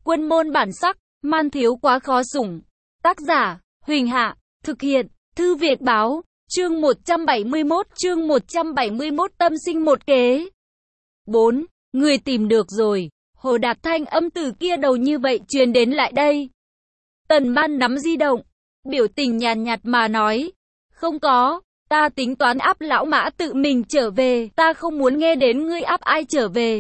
Quân môn bản sắc, man thiếu quá khó sủng. Tác giả, Huỳnh Hạ, thực hiện, Thư Việt Báo, chương 171 tâm sinh một kế. 4. Người tìm được rồi. Hồ Đạt thanh âm từ kia đầu như vậy truyền đến lại đây. Tần Ban nắm di động, biểu tình nhàn nhạt mà nói. Không có, ta tính toán áp lão Mã tự mình trở về, ta không muốn nghe đến ngươi áp ai trở về.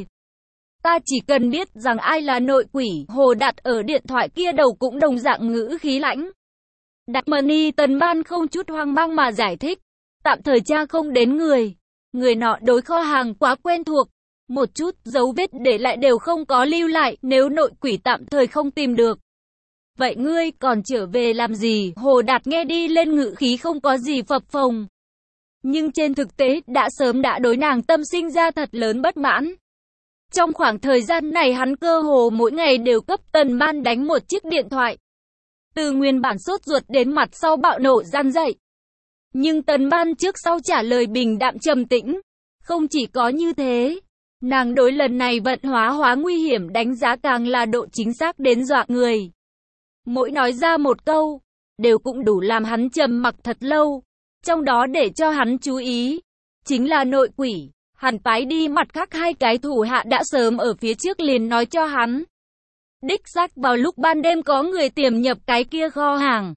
Ta chỉ cần biết rằng ai là nội quỷ. Hồ Đạt ở điện thoại kia đầu cũng đồng dạng ngữ khí lãnh. Đạt Mani Tần Ban không chút hoang mang mà giải thích. Tạm thời tra không đến người. Người nọ đối kho hàng quá quen thuộc. Một chút dấu vết để lại đều không có lưu lại. Nếu nội quỷ tạm thời không tìm được, vậy ngươi còn trở về làm gì? Hồ Đạt nghe đi lên ngữ khí không có gì phập phồng. Nhưng trên thực tế đã sớm đã đối nàng tâm sinh ra thật lớn bất mãn. Trong khoảng thời gian này hắn cơ hồ mỗi ngày đều cấp Tần Ban đánh một chiếc điện thoại. Từ nguyên bản sốt ruột đến mặt sau bạo nộ gian dậy. Nhưng Tần Ban trước sau trả lời bình đạm trầm tĩnh. Không chỉ có như thế, nàng đối lần này vận hóa nguy hiểm đánh giá càng là độ chính xác đến dọa người. Mỗi nói ra một câu, đều cũng đủ làm hắn trầm mặc thật lâu. Trong đó để cho hắn chú ý, chính là nội quỷ. Hắn phái đi mặt khác hai cái thủ hạ đã sớm ở phía trước liền nói cho hắn. Đích xác vào lúc ban đêm có người tiềm nhập cái kia kho hàng.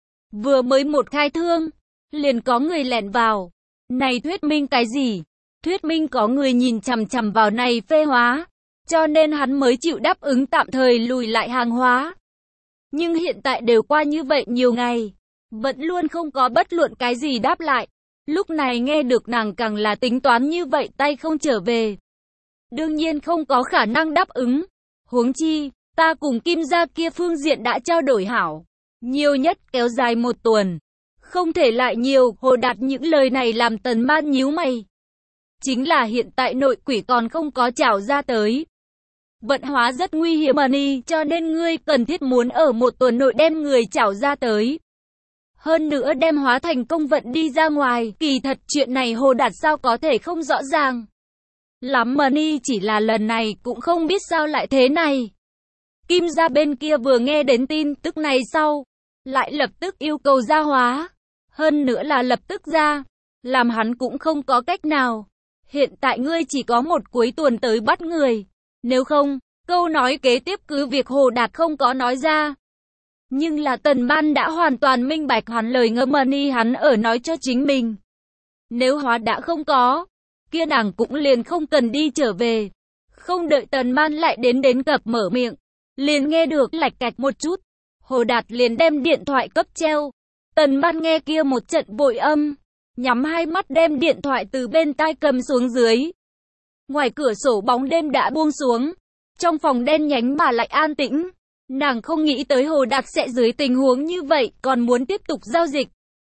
Vừa mới một khai thương, liền có người lẻn vào. Này thuyết minh cái gì? Thuyết minh có người nhìn chằm chằm vào này phê hóa. Cho nên hắn mới chịu đáp ứng tạm thời lùi lại hàng hóa. Nhưng hiện tại đều qua như vậy nhiều ngày, vẫn luôn không có bất luận cái gì đáp lại. Lúc này nghe được nàng càng là tính toán như vậy tay không trở về. Đương nhiên không có khả năng đáp ứng. Huống chi, ta cùng Kim gia kia phương diện đã trao đổi hảo. Nhiều nhất kéo dài một tuần. Không thể lại nhiều. Hồ Đạt những lời này làm Tần Ban nhíu mày. Chính là hiện tại nội quỷ còn không có trảo ra tới. Vận hóa rất nguy hiểm Mani, cho nên ngươi cần thiết muốn ở một tuần nội đem người trảo ra tới. Hơn nữa đem hóa thành công vận đi ra ngoài. Kỳ thật chuyện này Hồ Đạt sao có thể không rõ ràng lắm Mani, chỉ là lần này cũng không biết sao lại thế này. Kim gia bên kia vừa nghe đến tin tức này sau, lại lập tức yêu cầu ra hóa. Hơn nữa là lập tức ra, làm hắn cũng không có cách nào. Hiện tại ngươi chỉ có một cuối tuần tới bắt người. Nếu không, câu nói kế tiếp cứ việc Hồ Đạt không có nói ra. Nhưng là Tần Ban đã hoàn toàn minh bạch hắn lời ngâm Mani hắn ở nói cho chính mình. Nếu hóa đã không có, kia nàng cũng liền không cần đi trở về. Không đợi Tần Ban lại đến cập mở miệng, liền nghe được lạch cạch một chút. Hồ Đạt liền đem điện thoại cấp treo. Tần Ban nghe kia một trận vội âm, nhắm hai mắt đem điện thoại từ bên tai cầm xuống dưới. Ngoài cửa sổ bóng đêm đã buông xuống, trong phòng đen nhánh mà lại an tĩnh. Nàng không nghĩ tới Hồ Đạt sẽ dưới tình huống như vậy còn muốn tiếp tục giao dịch.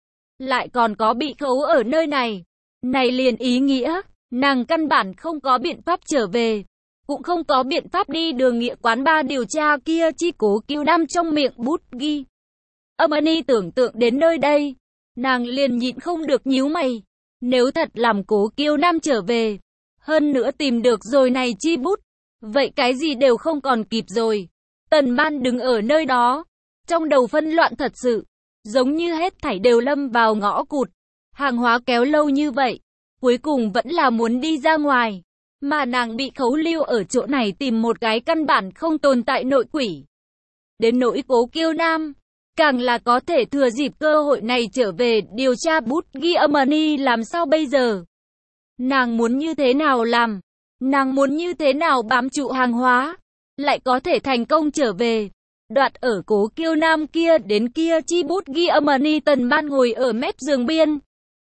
Lại còn có bị khấu ở nơi này. Này liền ý nghĩa, nàng căn bản không có biện pháp trở về. Cũng không có biện pháp đi đường nghĩa quán ba điều tra kia chi Cố Kiêu Nam trong miệng bút ghi. Mani tưởng tượng đến nơi đây, nàng liền nhịn không được nhíu mày. Nếu thật làm Cố Kiêu Nam trở về, hơn nữa tìm được rồi này chi bút, vậy cái gì đều không còn kịp rồi. Tần Ban đứng ở nơi đó, trong đầu phân loạn thật sự, giống như hết thảy đều lâm vào ngõ cụt. Hàng hóa kéo lâu như vậy, cuối cùng vẫn là muốn đi ra ngoài, mà nàng bị khấu lưu ở chỗ này tìm một cái căn bản không tồn tại nội quỷ. Đến nỗi Cố Kiêu Nam, càng là có thể thừa dịp cơ hội này trở về điều tra bút ghi Mani làm sao bây giờ? Nàng muốn như thế nào làm? Nàng muốn như thế nào bám trụ hàng hóa? Lại có thể thành công trở về. Đoạt ở Cố Kiêu Nam kia đến kia chi bút ghi Mani. Tần Ban ngồi ở mép giường biên,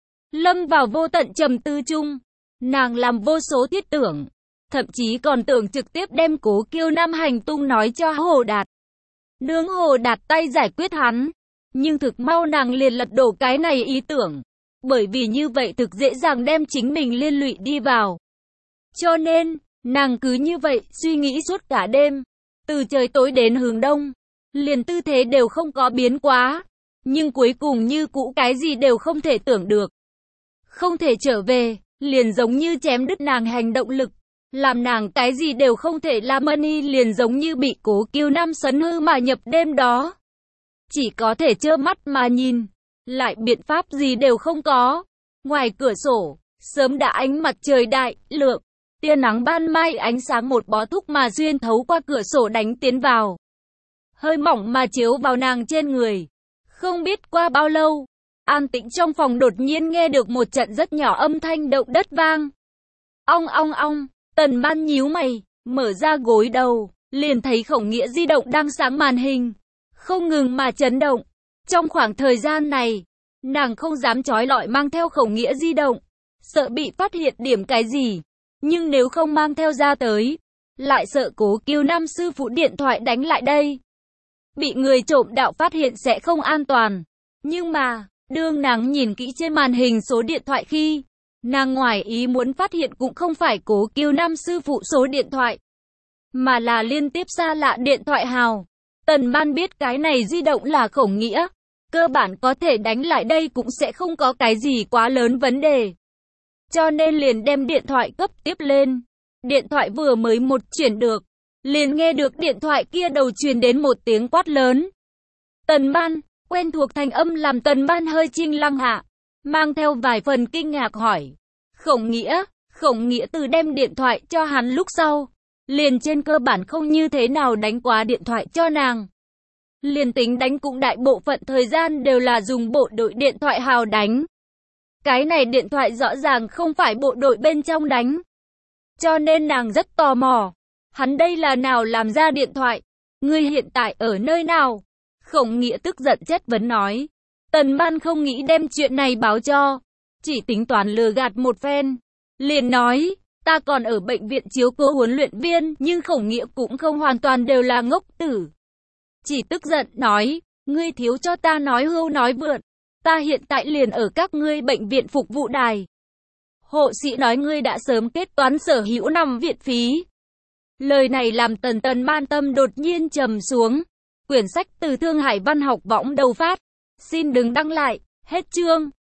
lâm vào vô tận trầm tư chung. Nàng làm vô số thiết tưởng, thậm chí còn tưởng trực tiếp đem Cố Kiêu Nam hành tung nói cho Hồ Đạt. Nướng Hồ Đạt tay giải quyết hắn. Nhưng thực mau nàng liền lật đổ cái này ý tưởng. Bởi vì như vậy thực dễ dàng đem chính mình liên lụy đi vào. Cho nên, nàng cứ như vậy suy nghĩ suốt cả đêm. Từ trời tối đến hướng đông, liền tư thế đều không có biến quá. Nhưng cuối cùng như cũ cái gì đều không thể tưởng được. Không thể trở về, liền giống như chém đứt nàng hành động lực. làm nàng cái gì đều không thể làm. Mani liền giống như bị Cố Kiều Nam sấn hư mà nhập đêm đó. Chỉ có thể trơ mắt mà nhìn, lại biện pháp gì đều không có. Ngoài cửa sổ, sớm đã ánh mặt trời đại lượng, tia nắng ban mai ánh sáng một bó thúc mà xuyên thấu qua cửa sổ đánh tiến vào. Hơi mỏng mà chiếu vào nàng trên người. Không biết qua bao lâu, an tĩnh trong phòng đột nhiên nghe được một trận rất nhỏ âm thanh động đất vang. Ong ong ong, Tần Ban nhíu mày, mở ra gối đầu, liền thấy Khổng Nghĩa di động đang sáng màn hình, không ngừng mà chấn động. Trong khoảng thời gian này, nàng không dám chói lọi mang theo Khổng Nghĩa di động, sợ bị phát hiện điểm cái gì. Nhưng nếu không mang theo ra tới, lại sợ Cố Kiều Nam sư phụ điện thoại đánh lại đây. Bị người trộm đạo phát hiện sẽ không an toàn. Nhưng mà, đương nàng nhìn kỹ trên màn hình số điện thoại khi, nàng ngoài ý muốn phát hiện cũng không phải Cố Kiều Nam sư phụ số điện thoại, mà là liên tiếp xa lạ điện thoại hào. Tần Ban biết cái này di động là Khổng Nghĩa, cơ bản có thể đánh lại đây cũng sẽ không có cái gì quá lớn vấn đề. Cho nên liền đem điện thoại cấp tiếp lên. Điện thoại vừa mới một chuyển được, liền nghe được điện thoại kia đầu truyền đến một tiếng quát lớn. Tần Ban, quen thuộc thanh âm làm Tần Ban hơi chinh lăng hạ, mang theo vài phần kinh ngạc hỏi. Khổng Nghĩa từ đem điện thoại cho hắn lúc sau, liền trên cơ bản không như thế nào đánh quá điện thoại cho nàng. Liền tính đánh cũng đại bộ phận thời gian đều là dùng bộ đội điện thoại hào đánh. Cái này điện thoại rõ ràng không phải bộ đội bên trong đánh. Cho nên nàng rất tò mò. Hắn đây là nào làm ra điện thoại? Ngươi hiện tại ở nơi nào? Khổng Nghĩa tức giận chất vấn nói. Tần Ban không nghĩ đem chuyện này báo cho, chỉ tính toán lừa gạt một phen. Liền nói, ta còn ở bệnh viện chiếu cố huấn luyện viên, nhưng Khổng Nghĩa cũng không hoàn toàn đều là ngốc tử. Chỉ tức giận nói, ngươi thiếu cho ta nói hưu nói vượn. Ta hiện tại liền ở các ngươi bệnh viện phục vụ đài. Hộ sĩ nói ngươi đã sớm kết toán sở hữu năm viện phí. Lời này làm Tần Ban tâm đột nhiên trầm xuống. Quyển sách từ Thương Hải Văn học võng đầu phát. Xin đừng đăng lại. Hết chương.